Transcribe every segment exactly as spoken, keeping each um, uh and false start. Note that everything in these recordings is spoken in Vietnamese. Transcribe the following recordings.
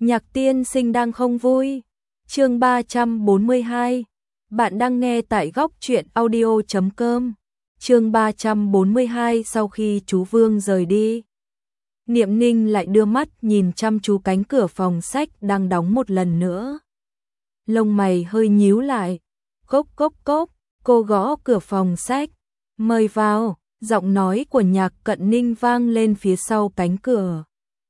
Nhạc tiên sinh đang không vui. Chương ba trăm bốn mươi hai. Bạn đang nghe tại góc truyện audio chấm com. Chương ba trăm bốn mươi hai. Sau khi chú Vương rời đi, Niệm Ninh lại đưa mắt nhìn chăm chú cánh cửa phòng sách đang đóng một lần nữa. Lông mày hơi nhíu lại. Cốc cốc cốc, cô gõ cửa phòng sách. Mời vào, giọng nói của Nhạc Cận Ninh vang lên phía sau cánh cửa.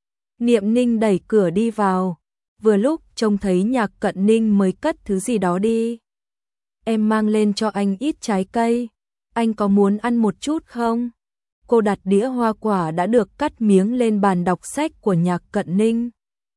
Niệm Ninh đẩy cửa đi vào, vừa lúc trông thấy Nhạc Cận Ninh mới cất thứ gì đó đi. Em mang lên cho anh ít trái cây, anh có muốn ăn một chút không? Cô đặt đĩa hoa quả đã được cắt miếng lên bàn đọc sách của Nhạc Cận Ninh.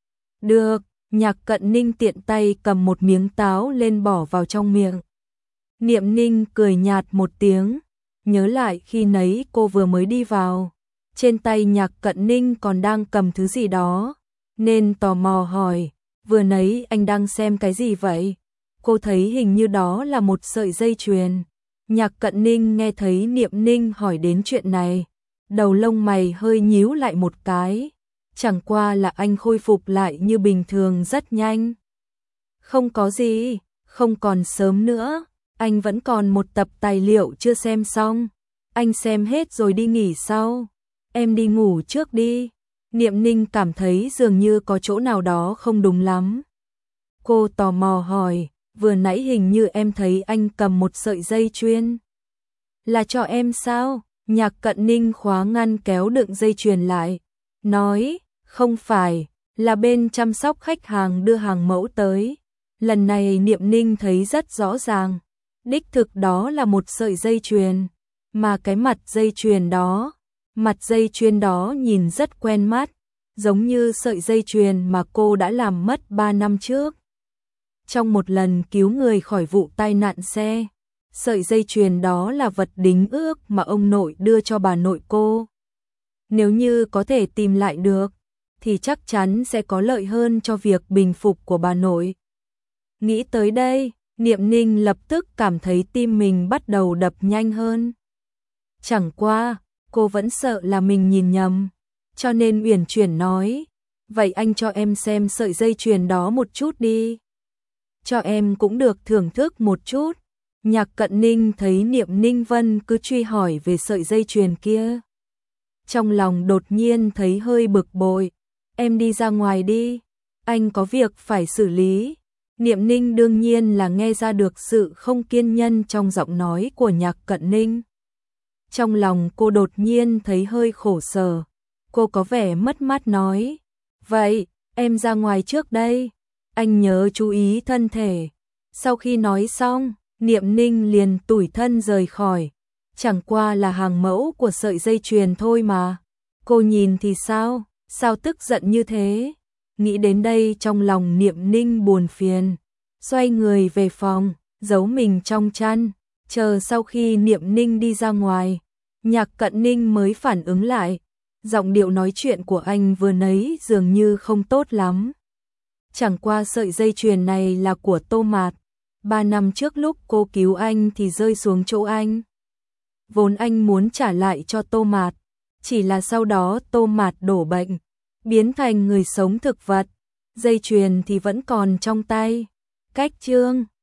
Được, Nhạc Cận Ninh tiện tay cầm một miếng táo lên bỏ vào trong miệng. Niệm Ninh cười nhạt một tiếng, nhớ lại khi nấy cô vừa mới đi vào, trên tay Nhạc Cận Ninh còn đang cầm thứ gì đó, nên tò mò hỏi, vừa nấy anh đang xem cái gì vậy? Cô thấy hình như đó là một sợi dây chuyền. Nhạc Cận Ninh nghe thấy Niệm Ninh hỏi đến chuyện này, đầu lông mày hơi nhíu lại một cái, chẳng qua là anh khôi phục lại như bình thường rất nhanh. Không có gì, không còn sớm nữa, anh vẫn còn một tập tài liệu chưa xem xong, anh xem hết rồi đi nghỉ sau. Em đi ngủ trước đi. Niệm Ninh cảm thấy dường như có chỗ nào đó không đúng lắm. Cô tò mò hỏi, vừa nãy hình như em thấy anh cầm một sợi dây chuyền. Là cho em sao? Nhạc Cận Ninh khóa ngăn kéo đựng dây chuyền lại, nói, không phải, là bên chăm sóc khách hàng đưa hàng mẫu tới. Lần này Niệm Ninh thấy rất rõ ràng, đích thực đó là một sợi dây chuyền, mà cái mặt dây chuyền đó, mặt dây chuyền đó nhìn rất quen mắt, giống như sợi dây chuyền mà cô đã làm mất ba năm trước. Trong một lần cứu người khỏi vụ tai nạn xe, sợi dây chuyền đó là vật đính ước mà ông nội đưa cho bà nội cô. Nếu như có thể tìm lại được, thì chắc chắn sẽ có lợi hơn cho việc bình phục của bà nội. Nghĩ tới đây, Niệm Ninh lập tức cảm thấy tim mình bắt đầu đập nhanh hơn. Chẳng qua, cô vẫn sợ là mình nhìn nhầm, cho nên uyển chuyển nói, vậy anh cho em xem sợi dây chuyền đó một chút đi. Cho em cũng được thưởng thức một chút. Nhạc Cận Ninh thấy Niệm Ninh Vân cứ truy hỏi về sợi dây chuyền kia, trong lòng đột nhiên thấy hơi bực bội. Em đi ra ngoài đi, anh có việc phải xử lý. Niệm Ninh đương nhiên là nghe ra được sự không kiên nhẫn trong giọng nói của Nhạc Cận Ninh. Trong lòng cô đột nhiên thấy hơi khổ sở, cô có vẻ mất mát nói, vậy, em ra ngoài trước đây, anh nhớ chú ý thân thể. Sau khi nói xong, Niệm Ninh liền tủi thân rời khỏi, chẳng qua là hàng mẫu của sợi dây chuyền thôi mà. Cô nhìn thì sao, sao tức giận như thế? Nghĩ đến đây trong lòng Niệm Ninh buồn phiền, xoay người về phòng, giấu mình trong chăn, chờ sau khi Niệm Ninh đi ra ngoài, Nhạc Cận Ninh mới phản ứng lại, giọng điệu nói chuyện của anh vừa nấy dường như không tốt lắm. Chẳng qua sợi dây chuyền này là của Tô Mạt, ba năm trước lúc cô cứu anh thì rơi xuống chỗ anh. Vốn anh muốn trả lại cho Tô Mạt, chỉ là sau đó Tô Mạt đổ bệnh, biến thành người sống thực vật, dây chuyền thì vẫn còn trong tay. Cách chương